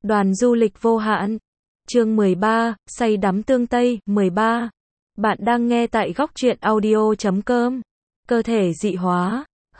Đoàn du lịch vô hạn. Chương 13, say đắm tương Tây, 13. Bạn đang nghe tại góc truyện audio.com. Cơ thể dị hóa.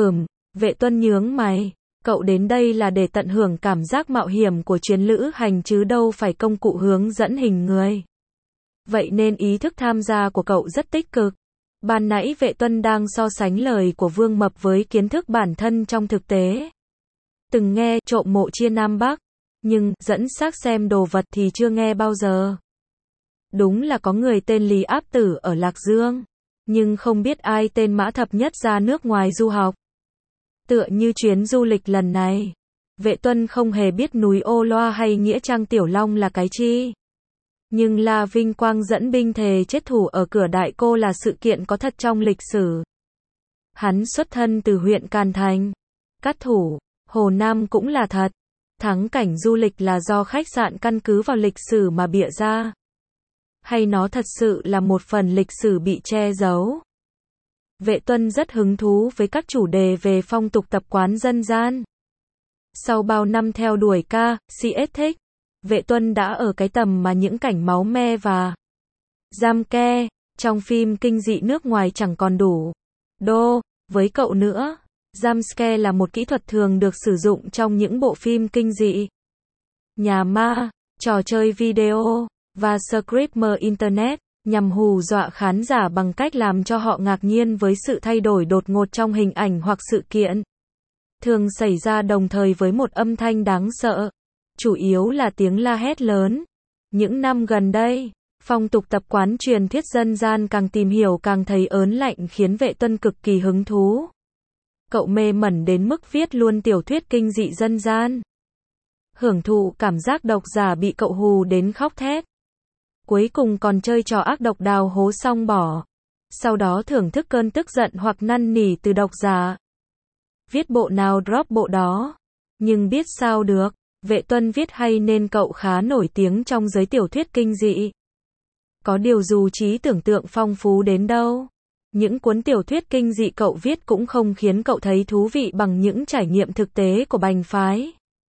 Vệ Tuân nhướng mày. Cậu đến đây là để tận hưởng cảm giác mạo hiểm của chuyến lữ hành chứ đâu phải công cụ hướng dẫn hình người. Vậy nên ý thức tham gia của cậu rất tích cực. Ban nãy Vệ Tuân đang so sánh lời của Vương Mập với kiến thức bản thân trong thực tế. Từng nghe trộm mộ chia Nam Bắc, nhưng dẫn xác xem đồ vật thì chưa nghe bao giờ. Đúng là có người tên Lý Áp Tử ở Lạc Dương, nhưng không biết ai tên Mã Thập Nhất ra nước ngoài du học. Tựa như chuyến du lịch lần này, Vệ Tuân không hề biết núi Ô Loa hay nghĩa trang Tiểu Long là cái chi. Nhưng La Vinh Quang dẫn binh thề chết thủ ở cửa Đại Cô là sự kiện có thật trong lịch sử. Hắn xuất thân từ huyện Càn Thành, Cát Thủ, Hồ Nam cũng là thật. Thắng cảnh du lịch là do khách sạn căn cứ vào lịch sử mà bịa ra? Hay nó thật sự là một phần lịch sử bị che giấu? Vệ Tuân rất hứng thú với các chủ đề về phong tục tập quán dân gian. Sau bao năm theo đuổi CS thích, Vệ Tuân đã ở cái tầm mà những cảnh máu me và giam ke trong phim kinh dị nước ngoài chẳng còn đủ đô với cậu nữa. Jumpscare là một kỹ thuật thường được sử dụng trong những bộ phim kinh dị, nhà ma, trò chơi video, và screamer internet, nhằm hù dọa khán giả bằng cách làm cho họ ngạc nhiên với sự thay đổi đột ngột trong hình ảnh hoặc sự kiện. Thường xảy ra đồng thời với một âm thanh đáng sợ, chủ yếu là tiếng la hét lớn. Những năm gần đây, phong tục tập quán truyền thuyết dân gian càng tìm hiểu càng thấy ớn lạnh khiến Vệ Tuân cực kỳ hứng thú. Cậu mê mẩn đến mức viết luôn tiểu thuyết kinh dị dân gian. Hưởng thụ cảm giác độc giả bị cậu hù đến khóc thét. Cuối cùng còn chơi trò ác độc đào hố xong bỏ. Sau đó thưởng thức cơn tức giận hoặc năn nỉ từ độc giả. Viết bộ nào drop bộ đó. Nhưng biết sao được, Vệ Tuân viết hay nên cậu khá nổi tiếng trong giới tiểu thuyết kinh dị. Có điều dù trí tưởng tượng phong phú đến đâu, những cuốn tiểu thuyết kinh dị cậu viết cũng không khiến cậu thấy thú vị bằng những trải nghiệm thực tế của bành phái.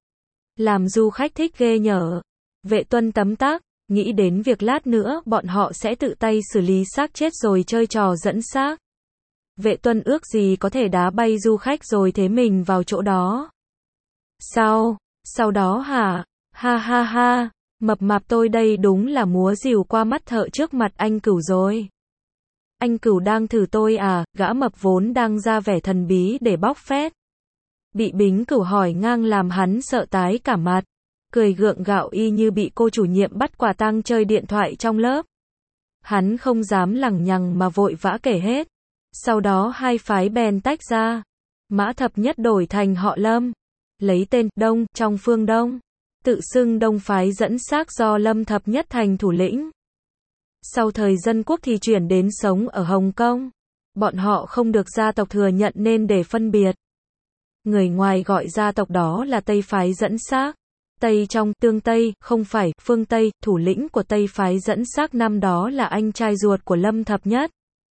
Làm du khách thích ghê nhở. Vệ Tuân tấm tắc, nghĩ đến việc lát nữa bọn họ sẽ tự tay xử lý xác chết rồi chơi trò dẫn xác. Vệ Tuân ước gì có thể đá bay du khách rồi thế mình vào chỗ đó. Sau đó hả? Ha ha ha, mập mạp tôi đây đúng là múa rìu qua mắt thợ trước mặt anh Cửu rồi. Anh Cửu đang thử tôi à? Gã mập vốn đang ra vẻ thần bí để bóc phét. Bị Bính Cửu hỏi ngang làm hắn sợ tái cả mặt. Cười gượng gạo y như bị cô chủ nhiệm bắt quả tang chơi điện thoại trong lớp. Hắn không dám lằng nhằng mà vội vã kể hết. Sau đó hai phái bèn tách ra. Mã Thập Nhất đổi thành họ Lâm, lấy tên Đông trong phương Đông, tự xưng Đông phái dẫn xác do Lâm Thập Nhất thành thủ lĩnh. Sau thời Dân Quốc thì chuyển đến sống ở Hồng Kông. Bọn họ không được gia tộc thừa nhận nên để phân biệt. Người ngoài gọi gia tộc đó là Tây phái dẫn xác. Tây trong tương Tây, không phải phương Tây. Thủ lĩnh của Tây phái dẫn xác năm đó là anh trai ruột của Lâm Thập Nhất,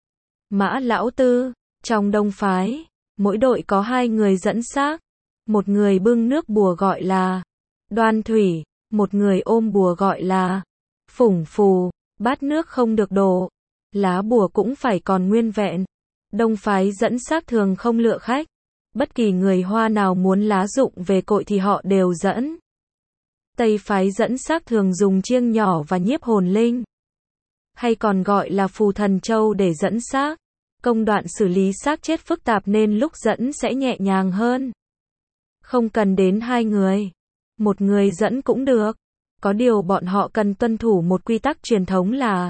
Mã Lão Tư. Trong Đông phái, mỗi đội có 2 người dẫn xác. Một người bưng nước bùa gọi là Đoan Thủy, một người ôm bùa gọi là Phủng Phù. Bát nước không được đổ, lá bùa cũng phải còn nguyên vẹn. Đông phái dẫn xác thường không lựa khách. Bất kỳ người Hoa nào muốn lá dụng về cội thì họ đều dẫn. Tây phái dẫn xác thường dùng chiêng nhỏ và nhiếp hồn linh, hay còn gọi là phù thần châu để dẫn xác. Công đoạn xử lý xác chết phức tạp nên lúc dẫn sẽ nhẹ nhàng hơn. Không cần đến 2 người, một người dẫn cũng được. Có điều bọn họ cần tuân thủ một quy tắc truyền thống là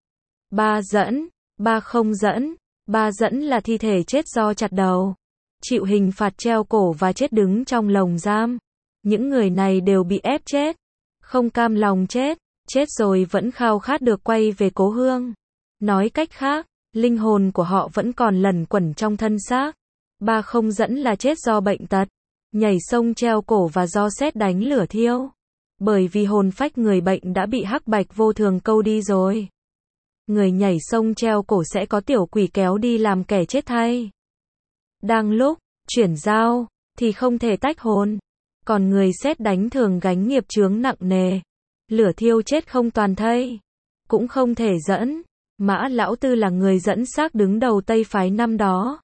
3 dẫn, 3 không dẫn. 3 dẫn là thi thể chết do chặt đầu, chịu hình phạt treo cổ và chết đứng trong lồng giam. Những người này đều bị ép chết, không cam lòng chết rồi vẫn khao khát được quay về cố hương. Nói cách khác, linh hồn của họ vẫn còn lẩn quẩn trong thân xác. 3 không dẫn là chết do bệnh tật, nhảy sông treo cổ và do sét đánh lửa thiêu. Bởi vì hồn phách người bệnh đã bị hắc bạch vô thường câu đi rồi. Người nhảy sông treo cổ sẽ có tiểu quỷ kéo đi làm kẻ chết thay. Đang lúc chuyển giao thì không thể tách hồn. Còn người sét đánh thường gánh nghiệp chướng nặng nề. Lửa thiêu chết không toàn thây. Cũng không thể dẫn. Mã Lão Tư là người dẫn xác đứng đầu Tây phái năm đó.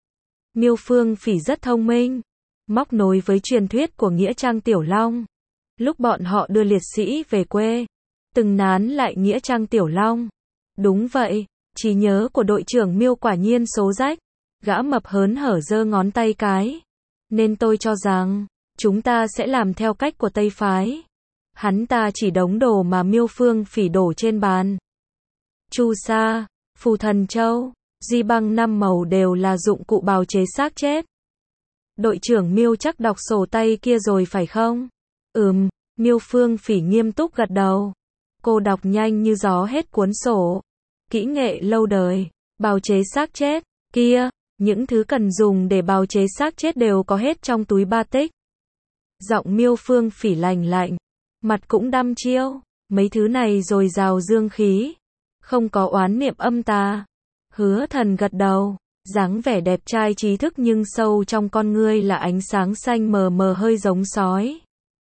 Miêu Phương Phỉ rất thông minh. Móc nối với truyền thuyết của Nghĩa Trang Tiểu Long. Lúc bọn họ đưa liệt sĩ về quê. Từng nán lại Nghĩa Trang Tiểu Long. Đúng vậy, trí nhớ của đội trưởng Miêu quả nhiên số rách. Gã mập hớn hở giơ ngón tay cái. Nên tôi cho rằng, chúng ta sẽ làm theo cách của Tây phái. Hắn ta chỉ đống đồ mà Miêu Phương Phỉ đổ trên bàn. Chu sa, phù thần châu, di băng 5 màu đều là dụng cụ bào chế xác chết. Đội trưởng Miêu chắc đọc sổ tay kia rồi phải không? Miêu Phương Phỉ nghiêm túc gật đầu. Cô đọc nhanh như gió hết cuốn sổ. Kỹ nghệ lâu đời, bào chế xác chết, kia, những thứ cần dùng để bào chế xác chết đều có hết trong túi ba tích. Giọng Miêu Phương Phỉ lành lạnh, mặt cũng đăm chiêu, mấy thứ này dồi dào dương khí, không có oán niệm âm tà. Hứa Thần gật đầu, dáng vẻ đẹp trai trí thức nhưng sâu trong con ngươi là ánh sáng xanh mờ mờ hơi giống sói.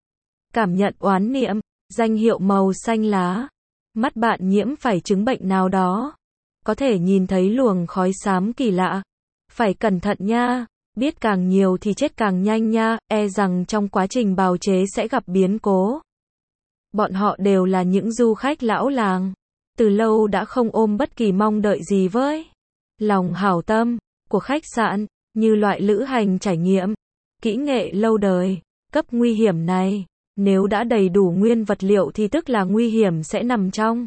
Cảm nhận oán niệm, danh hiệu màu xanh lá. Mắt bạn nhiễm phải chứng bệnh nào đó. Có thể nhìn thấy luồng khói xám kỳ lạ. Phải cẩn thận nha, biết càng nhiều thì chết càng nhanh nha, e rằng trong quá trình bào chế sẽ gặp biến cố. Bọn họ đều là những du khách lão làng. Từ lâu đã không ôm bất kỳ mong đợi gì với lòng hảo tâm của khách sạn, như loại lữ hành trải nghiệm, kỹ nghệ lâu đời, cấp nguy hiểm này. Nếu đã đầy đủ nguyên vật liệu thì tức là nguy hiểm sẽ nằm trong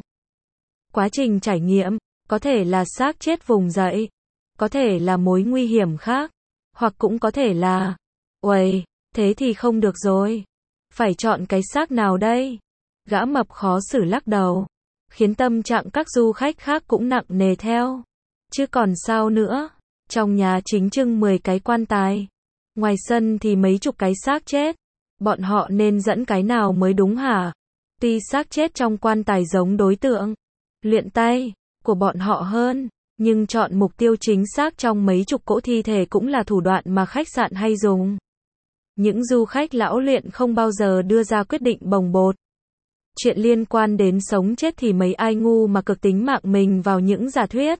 quá trình trải nghiệm, có thể là xác chết vùng dậy, có thể là mối nguy hiểm khác, hoặc cũng có thể là, uầy, thế thì không được rồi. Phải chọn cái xác nào đây? Gã mập khó xử lắc đầu, khiến tâm trạng các du khách khác cũng nặng nề theo. Chứ còn sao nữa? Trong nhà chính trưng 10 cái quan tài, ngoài sân thì mấy chục cái xác chết. Bọn họ nên dẫn cái nào mới đúng hả? Tuy xác chết trong quan tài giống đối tượng luyện tay của bọn họ hơn, nhưng chọn mục tiêu chính xác trong mấy chục cỗ thi thể cũng là thủ đoạn mà khách sạn hay dùng. Những du khách lão luyện không bao giờ đưa ra quyết định bồng bột. Chuyện liên quan đến sống chết thì mấy ai ngu mà cực tính mạng mình vào những giả thuyết.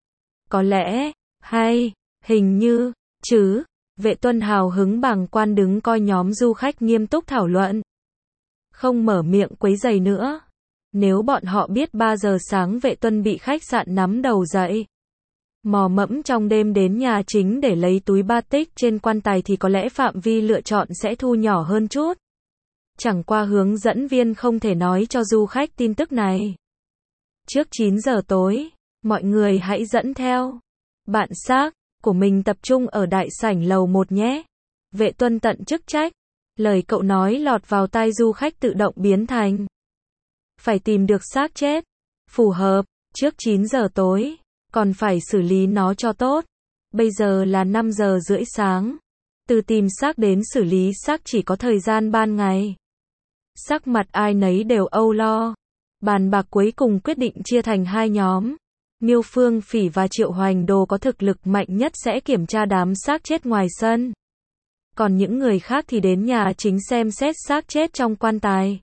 Có lẽ, hay, hình như, chứ. Vệ Tuân hào hứng bàng quan đứng coi nhóm du khách nghiêm túc thảo luận. Không mở miệng quấy rầy nữa. Nếu bọn họ biết 3 giờ sáng Vệ Tuân bị khách sạn nắm đầu dậy, mò mẫm trong đêm đến nhà chính để lấy túi ba tích trên quan tài thì có lẽ phạm vi lựa chọn sẽ thu nhỏ hơn chút. Chẳng qua hướng dẫn viên không thể nói cho du khách tin tức này. Trước 9 giờ tối, mọi người hãy dẫn theo bạn xác của mình tập trung ở đại sảnh lầu 1 nhé. Vệ Tuân tận chức trách. Lời cậu nói lọt vào tai du khách tự động biến thành. Phải tìm được xác chết. Phù hợp. Trước 9 giờ tối. Còn phải xử lý nó cho tốt. Bây giờ là 5 giờ rưỡi sáng. Từ tìm xác đến xử lý xác chỉ có thời gian ban ngày. Sắc mặt ai nấy đều âu lo. Bàn bạc cuối cùng quyết định chia thành 2 nhóm. Miêu Phương Phỉ và Triệu Hoành Đồ có thực lực mạnh nhất sẽ kiểm tra đám xác chết ngoài sân. Còn những người khác thì đến nhà chính xem xét xác chết trong quan tài.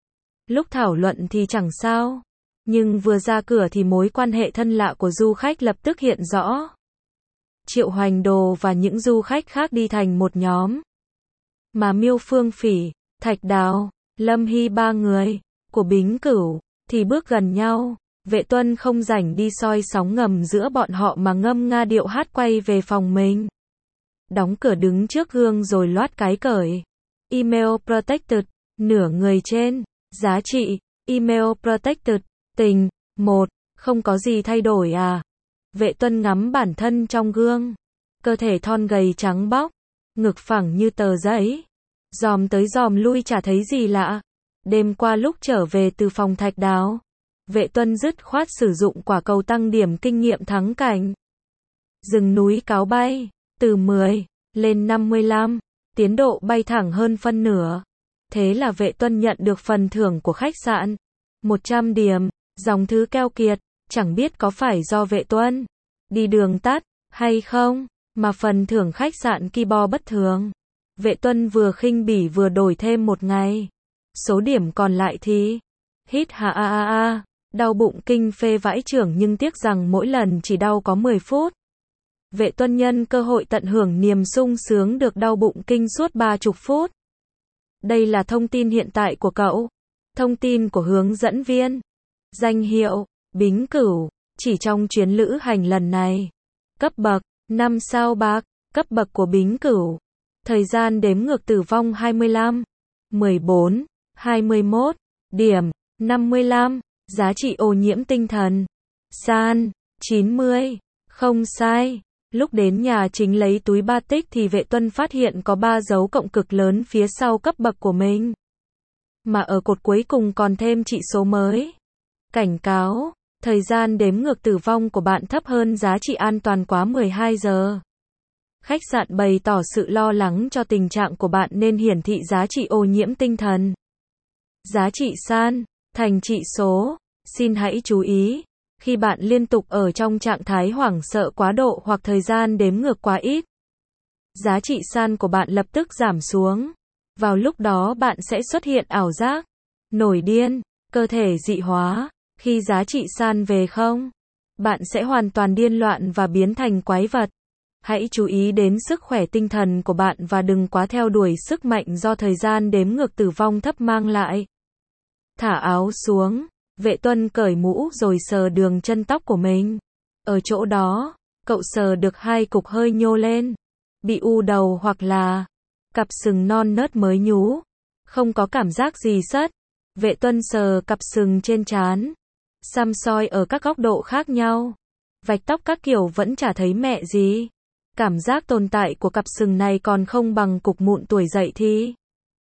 Lúc thảo luận thì chẳng sao. Nhưng vừa ra cửa thì mối quan hệ thân lạ của du khách lập tức hiện rõ. Triệu Hoành Đồ và những du khách khác đi thành một nhóm. Mà Miêu Phương Phỉ, Thạch Đào, Lâm Hy 3 người của Bính Cửu thì bước gần nhau. Vệ Tuân không rảnh đi soi sóng ngầm giữa bọn họ mà ngâm nga điệu hát quay về phòng mình. Đóng cửa đứng trước gương rồi loát cái cởi. Email protected, nửa người trên, giá trị, email protected, tình, 1, không có gì thay đổi à. Vệ Tuân ngắm bản thân trong gương. Cơ thể thon gầy trắng bóc, ngực phẳng như tờ giấy. Dòm tới dòm lui chả thấy gì lạ. Đêm qua lúc trở về từ phòng Thạch Đào, Vệ Tuân dứt khoát sử dụng quả cầu tăng điểm kinh nghiệm thắng cảnh. Rừng núi cáo bay, từ 10 lên 55, tiến độ bay thẳng hơn phân nửa. Thế là Vệ Tuân nhận được phần thưởng của khách sạn. 100 điểm, dòng thứ keo kiệt, chẳng biết có phải do Vệ Tuân đi đường tắt hay không, mà phần thưởng khách sạn ki bo bất thường. Vệ Tuân vừa khinh bỉ vừa đổi thêm một ngày. Số điểm còn lại thì hít hà a a a, đau bụng kinh phê vãi chưởng nhưng tiếc rằng mỗi lần chỉ đau có 10 phút. Vệ Tuân nhân cơ hội tận hưởng niềm sung sướng được đau bụng kinh suốt 30 phút. Đây là thông tin hiện tại của cậu. Thông tin của hướng dẫn viên. Danh hiệu, Bính Cửu, chỉ trong chuyến lữ hành lần này. Cấp bậc, 5 sao bạc, cấp bậc của Bính Cửu. Thời gian đếm ngược tử vong 25, 14, 21, điểm, 55, giá trị ô nhiễm tinh thần. San, 90, không sai. Lúc đến nhà chính lấy túi ba tích thì Vệ Tuân phát hiện có 3 dấu cộng cực lớn phía sau cấp bậc của mình. Mà ở cột cuối cùng còn thêm trị số mới. Cảnh cáo, thời gian đếm ngược tử vong của bạn thấp hơn giá trị an toàn quá 12 giờ. Khách sạn bày tỏ sự lo lắng cho tình trạng của bạn nên hiển thị giá trị ô nhiễm tinh thần. Giá trị san, thành trị số. Xin hãy chú ý, khi bạn liên tục ở trong trạng thái hoảng sợ quá độ hoặc thời gian đếm ngược quá ít, giá trị san của bạn lập tức giảm xuống. Vào lúc đó bạn sẽ xuất hiện ảo giác, nổi điên, cơ thể dị hóa. Khi giá trị san về không, bạn sẽ hoàn toàn điên loạn và biến thành quái vật. Hãy chú ý đến sức khỏe tinh thần của bạn và đừng quá theo đuổi sức mạnh do thời gian đếm ngược tử vong thấp mang lại. Thả áo xuống, Vệ Tuân cởi mũ rồi sờ đường chân tóc của mình. Ở chỗ đó, cậu sờ được 2 cục hơi nhô lên. Bị u đầu hoặc là cặp sừng non nớt mới nhú. Không có cảm giác gì sất. Vệ Tuân sờ cặp sừng trên trán. Xăm soi ở các góc độ khác nhau. Vạch tóc các kiểu vẫn chả thấy mẹ gì. Cảm giác tồn tại của cặp sừng này còn không bằng cục mụn tuổi dậy thì.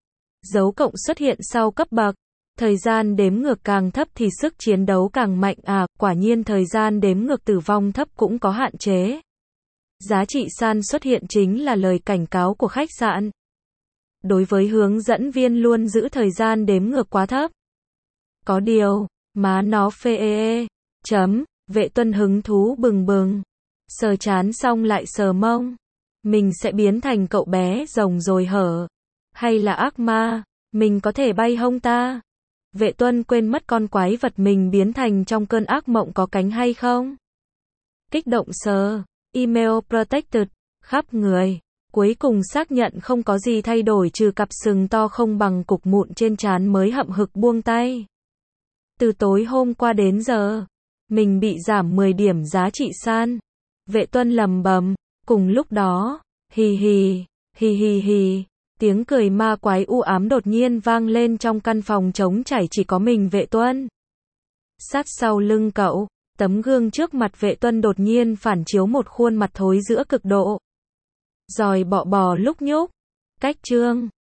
Dấu cộng xuất hiện sau cấp bậc. Thời gian đếm ngược càng thấp thì sức chiến đấu càng mạnh à, quả nhiên thời gian đếm ngược tử vong thấp cũng có hạn chế. Giá trị san xuất hiện chính là lời cảnh cáo của khách sạn. Đối với hướng dẫn viên luôn giữ thời gian đếm ngược quá thấp. Có điều, má nó phê chấm, Vệ Tuân hứng thú bừng bừng. Sờ chán xong lại sờ mông. Mình sẽ biến thành cậu bé rồng rồi hở. Hay là ác ma, mình có thể bay hông ta? Vệ Tuân quên mất con quái vật mình biến thành trong cơn ác mộng có cánh hay không? Kích động sờ, email protected, khắp người. Cuối cùng xác nhận không có gì thay đổi trừ cặp sừng to không bằng cục mụn trên trán mới hậm hực buông tay. Từ tối hôm qua đến giờ, mình bị giảm 10 điểm giá trị san. Vệ Tuân lầm bầm, cùng lúc đó, hì hì, hì hì hì. Tiếng cười ma quái u ám đột nhiên vang lên trong căn phòng trống trải chỉ có mình Vệ Tuân. Sát sau lưng cậu, tấm gương trước mặt Vệ Tuân đột nhiên phản chiếu một khuôn mặt thối rữa cực độ. Giòi bọ bò lúc nhúc. Cách chương